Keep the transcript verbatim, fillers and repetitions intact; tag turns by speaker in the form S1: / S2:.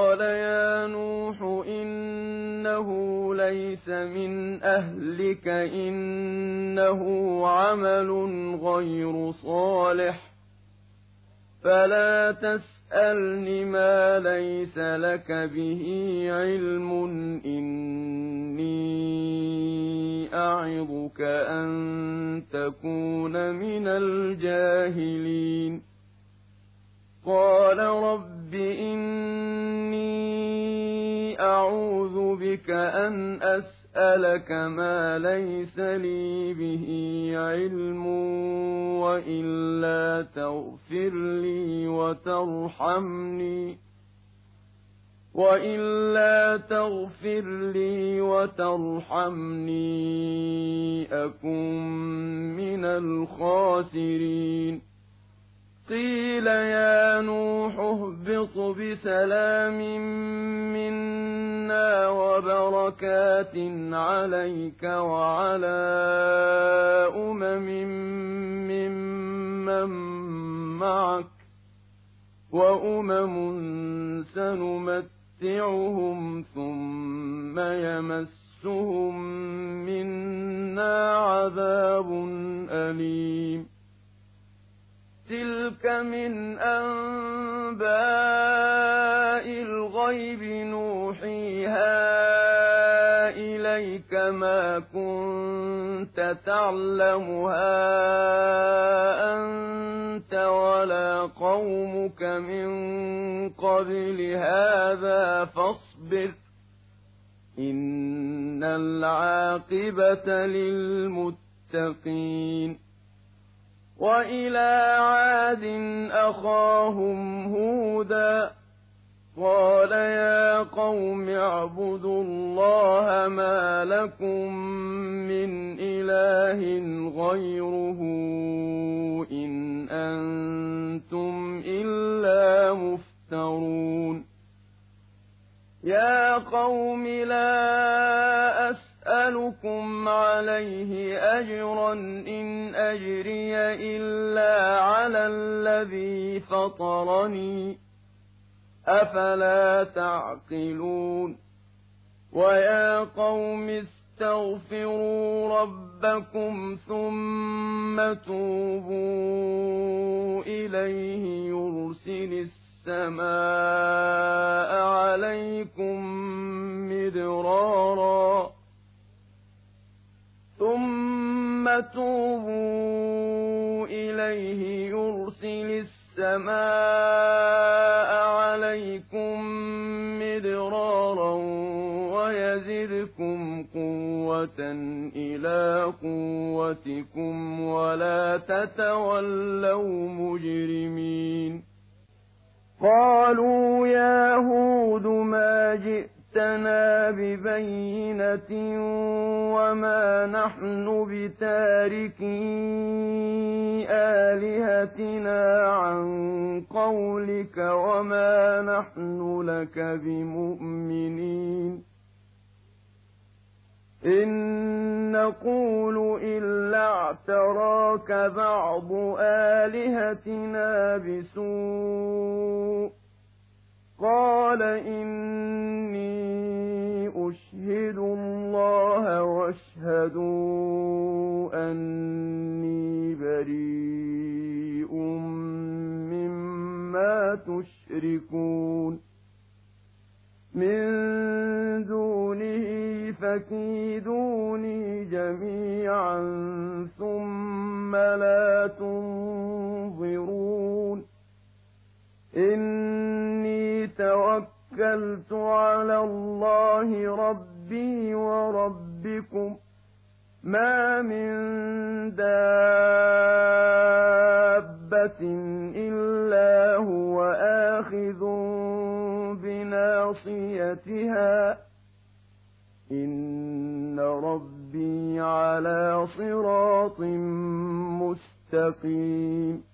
S1: قال يا نوح إنه ليس من أهلك إنه عمل غير صالح فلا تسألني ما ليس لك به علم إني أعظك أن تكون من الجاهلين قال رب إني أعوذ بك أن أسألك ما ليس لي به علم وإلا تغفر لي وترحمني وإلا تغفر لي وترحمني أكن من الخاسرين قيل يا نوح اهبط بسلام منا وبركات عليك وعلى أمم ممن معك وأمم سنمتعهم ثم يمسهم منا عذاب أليم تلك من أنباء الغيب نوحيها إليك ما كنت تعلمها أنت ولا قومك من قبل هذا فاصبر إن العاقبة للمتقين وإلى عاد أخاهم هودا قال يا قوم اعبدوا الله ما لكم من إله غيره إن أنتم إلا مفترون يا قوم لا أسألكم عليه أجرا إن أجري إلا على الذي فطرني أفلا تعقلون ويا قوم استغفروا ربكم ثم توبوا إليه يرسل السماء عليكم مدرارا ثم توبوا إليه يرسل السماء عليكم مدرارا ويزدكم قوة إلى قوتكم ولا تتولوا مجرمين قالوا يا هود ما جئتنا ببينة وما نحن بتاركي آلهتنا عن قولك وما نحن لك بمؤمنين إن نقول إلا اعتراك بعض آلهتنا بسوء قال إني أشهد الله واشهدوا أني بريء مما تشركون من دونه فكيدوني جميعا ثم لا تنظرون إني توكلت على الله ربي وربكم ما من دابة إلا هو آخذ بناصيتها إن ربي على صراط مستقيم